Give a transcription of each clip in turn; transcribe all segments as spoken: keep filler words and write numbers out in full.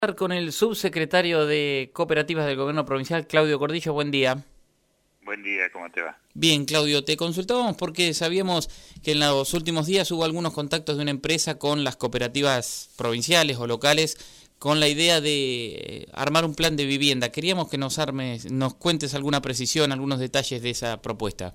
Con el subsecretario de Cooperativas del Gobierno Provincial, Claudio Cordillo. Buen día. Buen día, ¿cómo te va? Bien, Claudio, te consultábamos porque sabíamos que en los últimos días hubo algunos contactos de una empresa con las cooperativas provinciales o locales con la idea de armar un plan de vivienda. Queríamos que nos armes, nos cuentes alguna precisión, algunos detalles de esa propuesta.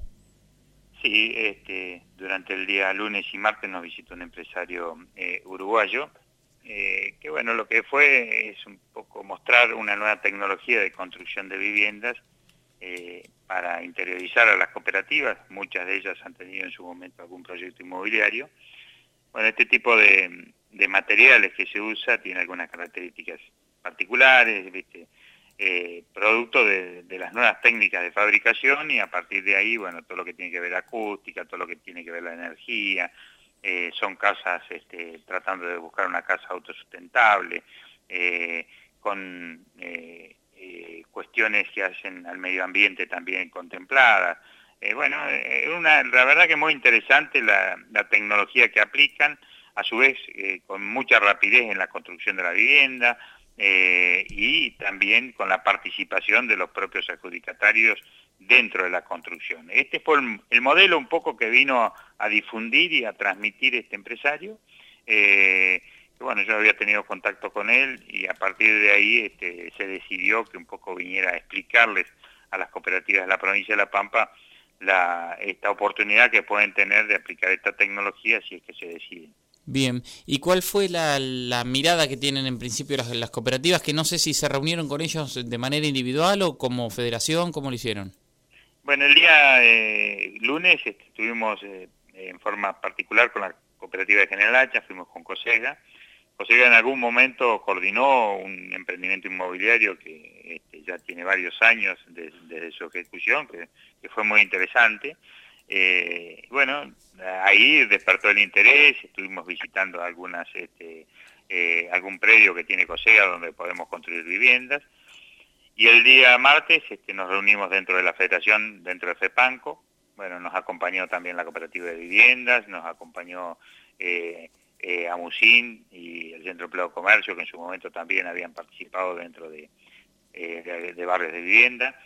Sí, este, durante el día lunes y martes nos visitó un empresario eh, uruguayo, eh, que bueno, lo que fue es un poco mostrar una nueva tecnología de construcción de viviendas eh, para interiorizar a las cooperativas. Muchas de ellas han tenido en su momento algún proyecto inmobiliario. Bueno, este tipo de, de materiales que se usa tiene algunas características particulares, ¿viste? Eh, producto de, de las nuevas técnicas de fabricación, y a partir de ahí, bueno, todo lo que tiene que ver acústica, todo lo que tiene que ver la energía, eh, son casas este, tratando de buscar una casa autosustentable, eh, con eh, eh, cuestiones que hacen al medio ambiente también contempladas. Eh, bueno, eh, una, la verdad que es muy interesante la, la tecnología que aplican, a su vez eh, con mucha rapidez en la construcción de la vivienda, eh, y también con la participación de los propios adjudicatarios dentro de la construcción. Este fue el, el modelo un poco que vino a, a difundir y a transmitir este empresario. Eh, bueno, yo había tenido contacto con él y a partir de ahí este, se decidió que un poco viniera a explicarles a las cooperativas de la provincia de La Pampa la, esta oportunidad que pueden tener de aplicar esta tecnología si es que se deciden. Bien, ¿y cuál fue la, la mirada que tienen en principio las, las cooperativas? Que no sé si se reunieron con ellos de manera individual o como federación, ¿cómo lo hicieron? Bueno, el día eh, lunes estuvimos eh, en forma particular con la cooperativa de General Hacha, fuimos con COSEGA. COSEGA en algún momento coordinó un emprendimiento inmobiliario que este, ya tiene varios años de, desde su ejecución, que, que fue muy interesante. Eh, bueno, ahí despertó el interés, estuvimos visitando algunas, este, eh, algún predio que tiene COSEGA donde podemos construir viviendas. Y el día martes este, nos reunimos dentro de la federación, dentro de FEPANCO. Bueno, nos acompañó también la cooperativa de viviendas, nos acompañó eh, eh, AMUSIN y el Centro de Empleo y Comercio, que en su momento también habían participado dentro de, eh, de, de barrios de vivienda.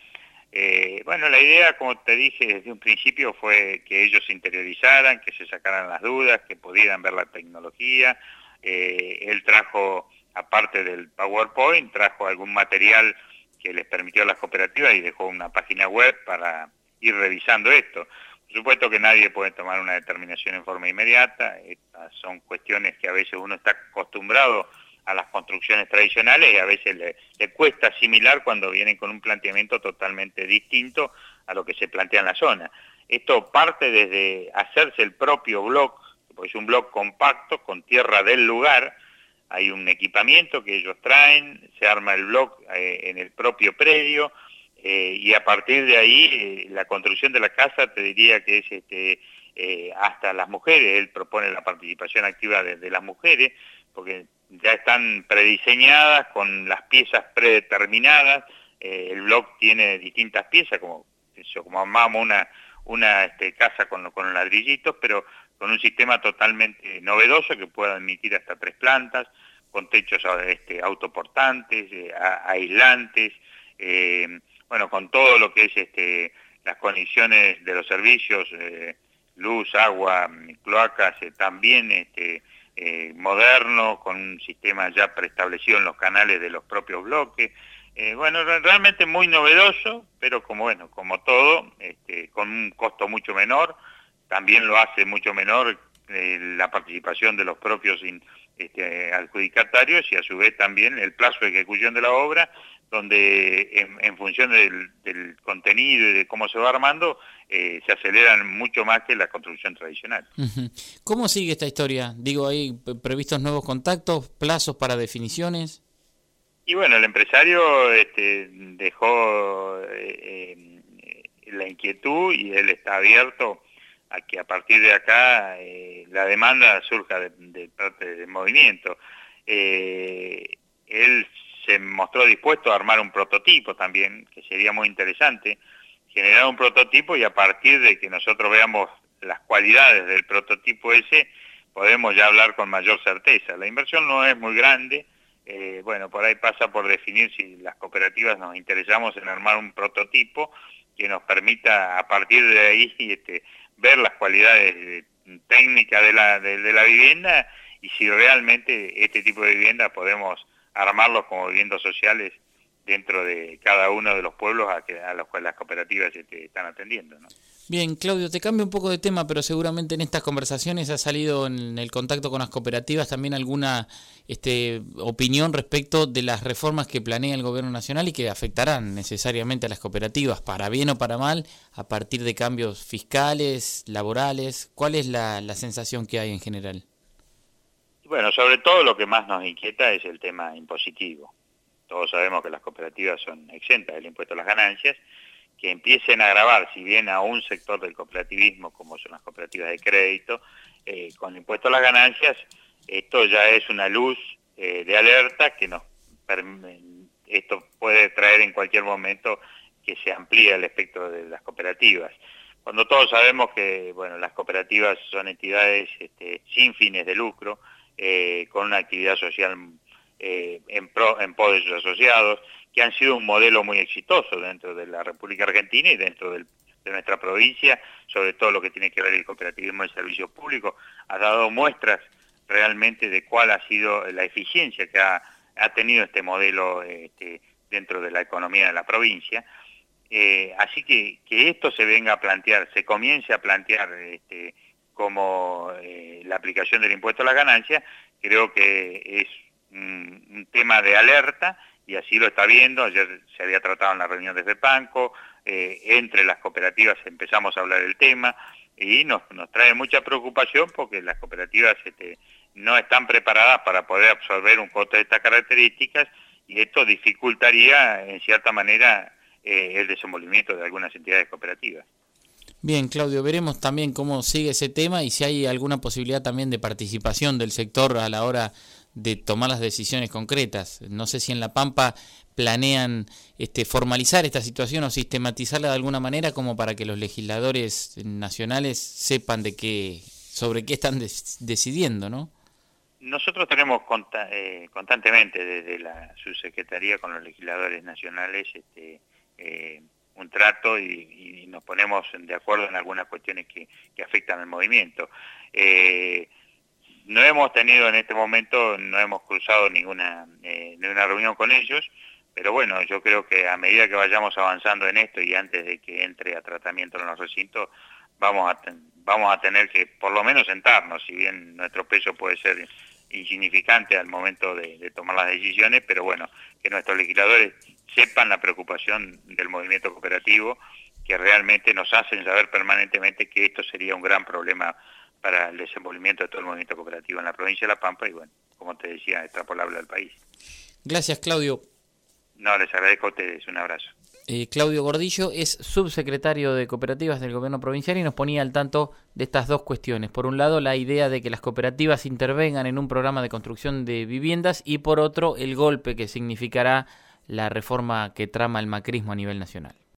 Eh, bueno, la idea, como te dije desde un principio, fue que ellos se interiorizaran, que se sacaran las dudas, que pudieran ver la tecnología. Eh, él trajo, aparte del PowerPoint, trajo algún material que les permitió a las cooperativas y dejó una página web para ir revisando esto. Por supuesto que nadie puede tomar una determinación en forma inmediata. Estas son cuestiones que a veces uno está acostumbrado a las construcciones tradicionales y a veces le, le cuesta asimilar cuando vienen con un planteamiento totalmente distinto a lo que se plantea en la zona. Esto parte desde hacerse el propio block, porque es un block compacto con tierra del lugar. Hay un equipamiento que ellos traen, se arma el block eh, en el propio predio, eh, y a partir de ahí eh, la construcción de la casa te diría que es este, eh, hasta las mujeres. Él propone la participación activa de, de las mujeres, porque ya están prediseñadas con las piezas predeterminadas. Eh, el block tiene distintas piezas, como, eso, como armamos una, una este, casa con, con ladrillitos, pero con un sistema totalmente novedoso que puede admitir hasta tres plantas, con techos este, autoportantes, eh, a, aislantes, eh, bueno, con todo lo que es este, las condiciones de los servicios, eh, luz, agua, cloacas, eh, también este, eh, moderno, con un sistema ya preestablecido en los canales de los propios bloques. Eh, bueno, realmente muy novedoso, pero como bueno, como todo, este, con un costo mucho menor. También lo hace mucho menor eh, la participación de los propios in, este, adjudicatarios, y a su vez también el plazo de ejecución de la obra, donde en, en función del, del contenido y de cómo se va armando, eh, se aceleran mucho más que la construcción tradicional. Uh-huh. ¿Cómo sigue esta historia? Digo, ¿hay previstos nuevos contactos, plazos para definiciones? Y bueno, el empresario este, dejó eh, eh, la inquietud, y él está abierto a que a partir de acá eh, la demanda surja de, de parte del movimiento. Eh, él se mostró dispuesto a armar un prototipo también, que sería muy interesante, generar un prototipo, y a partir de que nosotros veamos las cualidades del prototipo ese, podemos ya hablar con mayor certeza. La inversión no es muy grande, eh, bueno, por ahí pasa por definir si las cooperativas nos interesamos en armar un prototipo que nos permita a partir de ahí este, ver las cualidades técnicas de la, de, de la vivienda y si realmente este tipo de vivienda podemos armarlos como viviendas sociales dentro de cada uno de los pueblos a, que, a los cuales las cooperativas este, están atendiendo, ¿no? Bien, Claudio, te cambio un poco de tema, pero seguramente en estas conversaciones ha salido en el contacto con las cooperativas también alguna este, opinión respecto de las reformas que planea el gobierno nacional y que afectarán necesariamente a las cooperativas, para bien o para mal, a partir de cambios fiscales, laborales. ¿Cuál es la, la sensación que hay en general? Bueno, sobre todo lo que más nos inquieta es el tema impositivo. Todos sabemos que las cooperativas son exentas del impuesto a las ganancias, que empiecen a gravar, si bien a un sector del cooperativismo, como son las cooperativas de crédito, eh, con el impuesto a las ganancias, esto ya es una luz eh, de alerta que nos esto puede traer en cualquier momento que se amplíe el espectro de las cooperativas. Cuando todos sabemos que bueno, las cooperativas son entidades este, sin fines de lucro, eh, con una actividad social eh, en, pro, en pro de sus asociados, que han sido un modelo muy exitoso dentro de la República Argentina y dentro del, de nuestra provincia, sobre todo lo que tiene que ver el cooperativismo y el servicio público, ha dado muestras realmente de cuál ha sido la eficiencia que ha, ha tenido este modelo este, dentro de la economía de la provincia. Eh, así que que esto se venga a plantear, se comience a plantear este, como eh, la aplicación del impuesto a las ganancias, creo que es un, un tema de alerta, y así lo está viendo. Ayer se había tratado en la reunión de FEPANCO, eh, entre las cooperativas empezamos a hablar del tema, y nos, nos trae mucha preocupación porque las cooperativas este, no están preparadas para poder absorber un costo de estas características, y esto dificultaría en cierta manera eh, el desenvolvimiento de algunas entidades cooperativas. Bien, Claudio, veremos también cómo sigue ese tema y si hay alguna posibilidad también de participación del sector a la hora de tomar las decisiones concretas. No sé si en La Pampa planean este, formalizar esta situación o sistematizarla de alguna manera como para que los legisladores nacionales sepan de qué, sobre qué están des- decidiendo, ¿no? Nosotros tenemos consta- eh, constantemente desde la subsecretaría con los legisladores nacionales este, eh, un trato y, y nos ponemos de acuerdo en algunas cuestiones que, que afectan al movimiento. Eh, no hemos tenido en este momento, no hemos cruzado ninguna, eh, ninguna reunión con ellos, pero bueno, yo creo que a medida que vayamos avanzando en esto y antes de que entre a tratamiento en los recintos, vamos a, ten, vamos a tener que por lo menos sentarnos, si bien nuestro peso puede ser insignificante al momento de, de tomar las decisiones, pero bueno, que nuestros legisladores sepan la preocupación del movimiento cooperativo, que realmente nos hacen saber permanentemente que esto sería un gran problema para el desenvolvimiento de todo el movimiento cooperativo en la provincia de La Pampa y bueno, como te decía, extrapolable al país. Gracias, Claudio. No, les agradezco a ustedes, un abrazo. Eh, Claudio Gordillo es subsecretario de Cooperativas del Gobierno Provincial y nos ponía al tanto de estas dos cuestiones. Por un lado, la idea de que las cooperativas intervengan en un programa de construcción de viviendas y por otro, el golpe que significará la reforma que trama el macrismo a nivel nacional.